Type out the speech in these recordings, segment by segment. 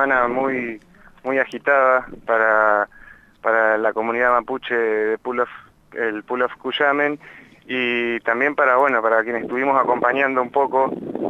semana muy agitada para la comunidad mapuche de el Pull of Cuyamen, y también para quienes estuvimos acompañando un poco,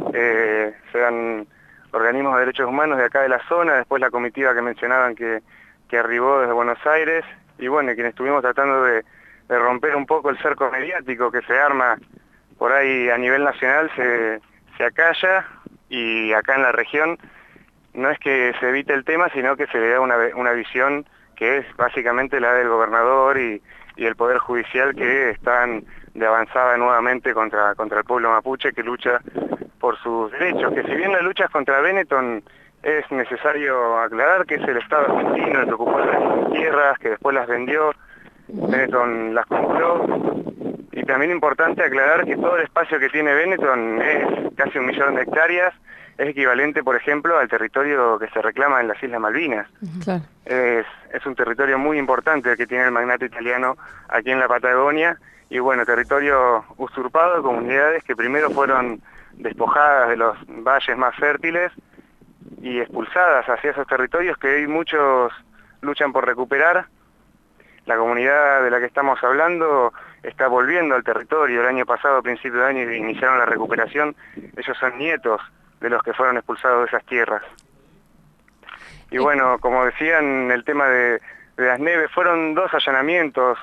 sean organismos de derechos humanos de acá de la zona, después la comitiva que mencionaban que arribó desde Buenos Aires, y bueno, quienes estuvimos tratando de romper un poco el cerco mediático que se arma por ahí a nivel nacional, se acalla, y acá en la región no es que se evite el tema, sino que se le da una visión que es básicamente la del gobernador y el Poder Judicial, que están de avanzada nuevamente contra el pueblo mapuche, que lucha por sus derechos, que si bien la lucha es contra Benetton, es necesario aclarar que es el Estado argentino el que ocupó las tierras, que después las vendió, Benetton las compró, y también importante aclarar que todo el espacio que tiene Benetton es casi 1 millón de hectáreas, es equivalente, por ejemplo, al territorio que se reclama en las Islas Malvinas. Claro. Es un territorio muy importante el que tiene el magnate italiano aquí en la Patagonia, y bueno, territorio usurpado de comunidades que primero fueron despojadas de los valles más fértiles y expulsadas hacia esos territorios que hoy muchos luchan por recuperar. La comunidad de la que estamos hablando está volviendo al territorio. El año pasado, a principio de año, iniciaron la recuperación. Ellos son nietos de los que fueron expulsados de esas tierras. Y bueno, como decían, el tema de las Neves, fueron 2 allanamientos,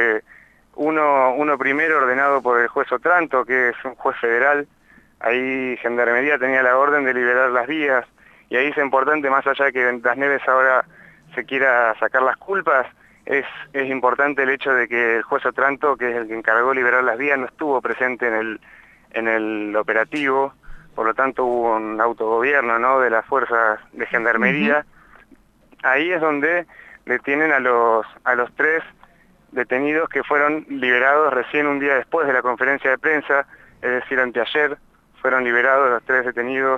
uno primero ordenado por el juez Otranto, que es un juez federal. Ahí Gendarmería tenía la orden de liberar las vías, y ahí es importante, más allá de que Las Neves ahora se quiera sacar las culpas, es importante el hecho de que el juez Otranto, que es el que encargó de liberar las vías, no estuvo presente en el operativo. Por lo tanto hubo un autogobierno, ¿no?, de las fuerzas de Gendarmería. Ahí es donde detienen a los 3 detenidos que fueron liberados recién un día después de la conferencia de prensa, es decir, anteayer, fueron liberados los 3 detenidos.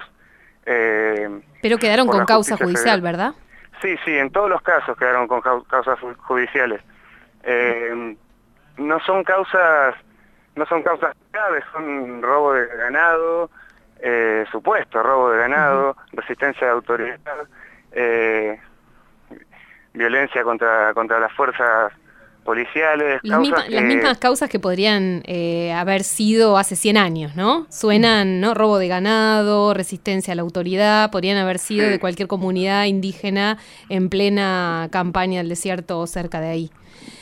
Pero quedaron con causa judicial, ¿verdad? Sí, en todos los casos quedaron con causas judiciales. No son causas graves, son robo de ganado, supuesto robo de ganado, resistencia de autoridad, violencia contra las fuerzas policiales. Las mismas causas que podrían haber sido hace 100 años, ¿no? Suenan, ¿no? Robo de ganado, resistencia a la autoridad, podrían haber sido de cualquier comunidad indígena en plena campaña del desierto o cerca de ahí.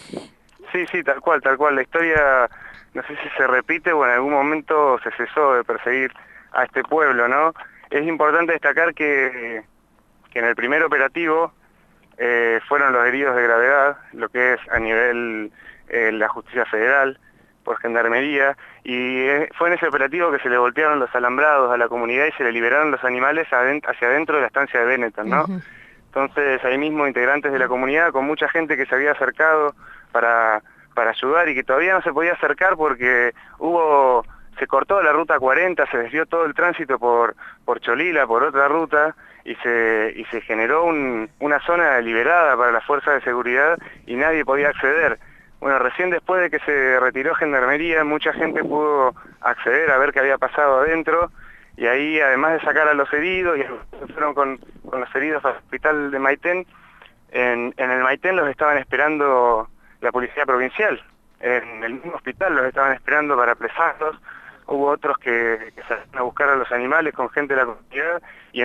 Sí, tal cual. La historia, no sé si se repite o en algún momento se cesó de perseguir a este pueblo, ¿no? Es importante destacar que en el primer operativo fueron los heridos de gravedad, lo que es a nivel la justicia federal, por Gendarmería, y fue en ese operativo que se le voltearon los alambrados a la comunidad y se le liberaron los animales hacia adentro de la estancia de Benetton, ¿no? Entonces ahí mismo integrantes de la comunidad, con mucha gente que se había acercado para ayudar y que todavía no se podía acercar porque se cortó la ruta 40, se desvió todo el tránsito por Cholila, por otra ruta, y se generó una zona liberada para las fuerzas de seguridad y nadie podía acceder. Bueno, recién después de que se retiró Gendarmería, mucha gente pudo acceder a ver qué había pasado adentro, y ahí, además de sacar a los heridos, y se fueron con los heridos al hospital de Maitén. En el Maitén los estaban esperando la policía provincial, en el mismo hospital los estaban esperando para apresarlos. Hubo otros que salieron a buscar a los animales con gente de la comunidad, y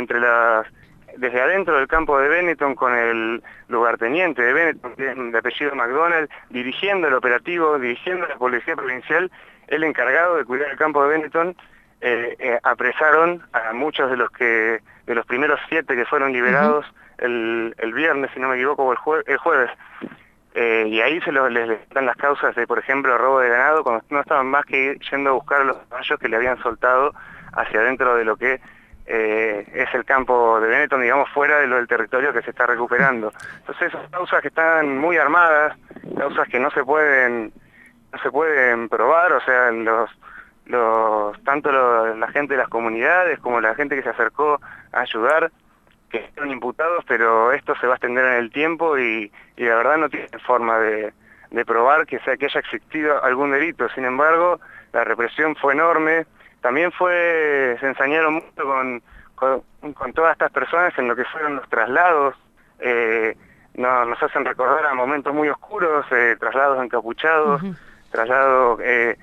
desde adentro del campo de Benetton, con el lugarteniente de Benetton, que es de apellido McDonald, dirigiendo el operativo, dirigiendo la policía provincial, el encargado de cuidar el campo de Benetton, apresaron a muchos de los primeros 7 que fueron liberados el viernes, si no me equivoco, o el jueves. Y ahí les dan las causas de, por ejemplo, robo de ganado, cuando no estaban más que yendo a buscar a los caballos que le habían soltado hacia adentro de lo que es el campo de Benetton, digamos, fuera del territorio que se está recuperando. Entonces, son causas que están muy armadas, causas que no se pueden probar, o sea, tanto la gente de las comunidades como la gente que se acercó a ayudar, que fueron imputados, pero esto se va a extender en el tiempo y la verdad no tiene forma de probar que haya existido algún delito. Sin embargo, la represión fue enorme. También se ensañaron mucho con todas estas personas en lo que fueron los traslados. Nos hacen recordar a momentos muy oscuros, traslados encapuchados, traslados,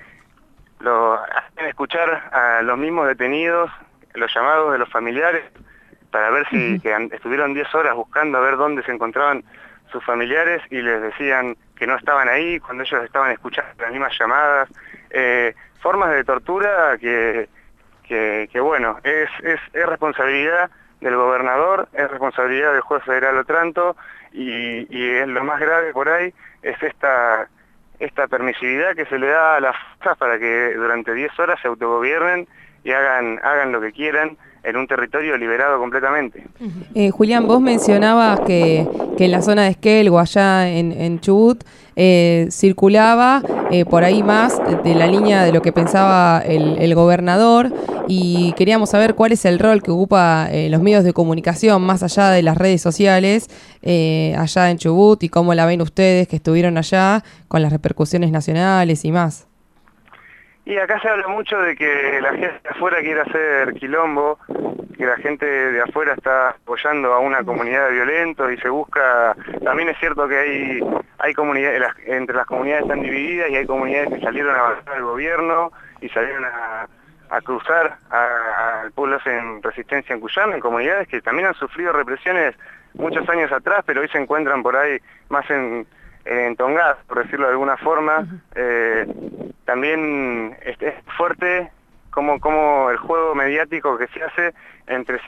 hacen escuchar a los mismos detenidos, los llamados de los familiares, para ver si estuvieron 10 horas buscando a ver dónde se encontraban sus familiares y les decían que no estaban ahí cuando ellos estaban escuchando las mismas llamadas. Formas de tortura que bueno, es responsabilidad del gobernador, es responsabilidad del juez federal Otranto, y es lo más grave por ahí, es esta permisividad que se le da a las fuerzas para que durante 10 horas se autogobiernen y hagan lo que quieran en un territorio liberado completamente. Julián, vos mencionabas que en la zona de Esquel o allá en Chubut circulaba por ahí más de la línea de lo que pensaba el gobernador, y queríamos saber cuál es el rol que ocupa los medios de comunicación más allá de las redes sociales allá en Chubut, y cómo la ven ustedes que estuvieron allá con las repercusiones nacionales y más. Y acá se habla mucho de que la gente de afuera quiere hacer quilombo, que la gente de afuera está apoyando a una comunidad de violentos y se busca. También es cierto que hay comunidades, entre las comunidades están divididas, y hay comunidades que salieron a avanzar al gobierno y salieron a cruzar al pueblo en resistencia en Cuyano, en comunidades que también han sufrido represiones muchos años atrás, pero hoy se encuentran por ahí más entongadas, por decirlo de alguna forma. También es fuerte como el juego mediático que se hace entre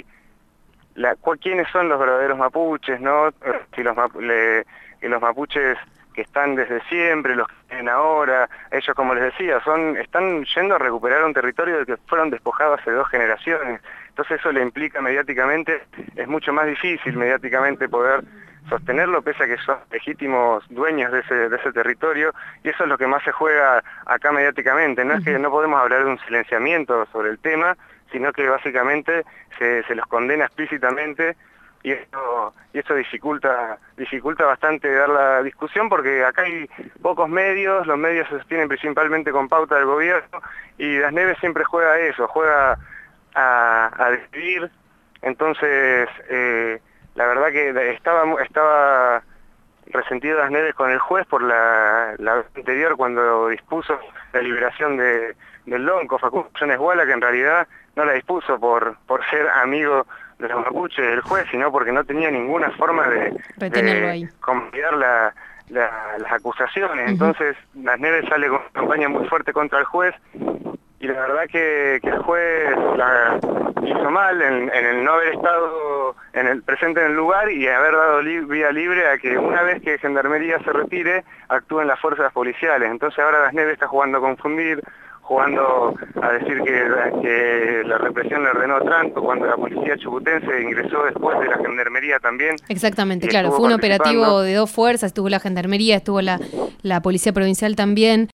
quiénes son los verdaderos mapuches, ¿no? Si los mapuches que están desde siempre, los que vienen ahora, ellos, como les decía, están yendo a recuperar un territorio del que fueron despojados hace 2 generaciones. Entonces eso le implica mediáticamente, es mucho más difícil mediáticamente poder sostenerlo, pese a que son legítimos dueños de ese territorio, y eso es lo que más se juega acá mediáticamente. No es que no podemos hablar de un silenciamiento sobre el tema, sino que básicamente se los condena explícitamente, y esto dificulta bastante dar la discusión, porque acá hay pocos medios, los medios se sostienen principalmente con pauta del gobierno, y Das Neves siempre juega a eso, juega a decidir. Entonces la verdad que estaba resentido Das Neves con el juez por la vez anterior, cuando dispuso la liberación del lonco Facundo Esguala, que en realidad no la dispuso por ser amigo de los mapuches del juez, sino porque no tenía ninguna forma de convalidar las acusaciones. Entonces Das Neves sale con una campaña muy fuerte contra el juez, y la verdad que el juez hizo mal en el no haber estado presente en el lugar y haber dado vía libre a que una vez que Gendarmería se retire, actúen las fuerzas policiales. Entonces ahora Das Neves está jugando a confundir, jugando a decir que la represión le ordenó Otranto, cuando la policía chubutense ingresó después de la Gendarmería también. Exactamente, claro, fue un operativo de 2 fuerzas, estuvo la Gendarmería, estuvo la Policía Provincial también.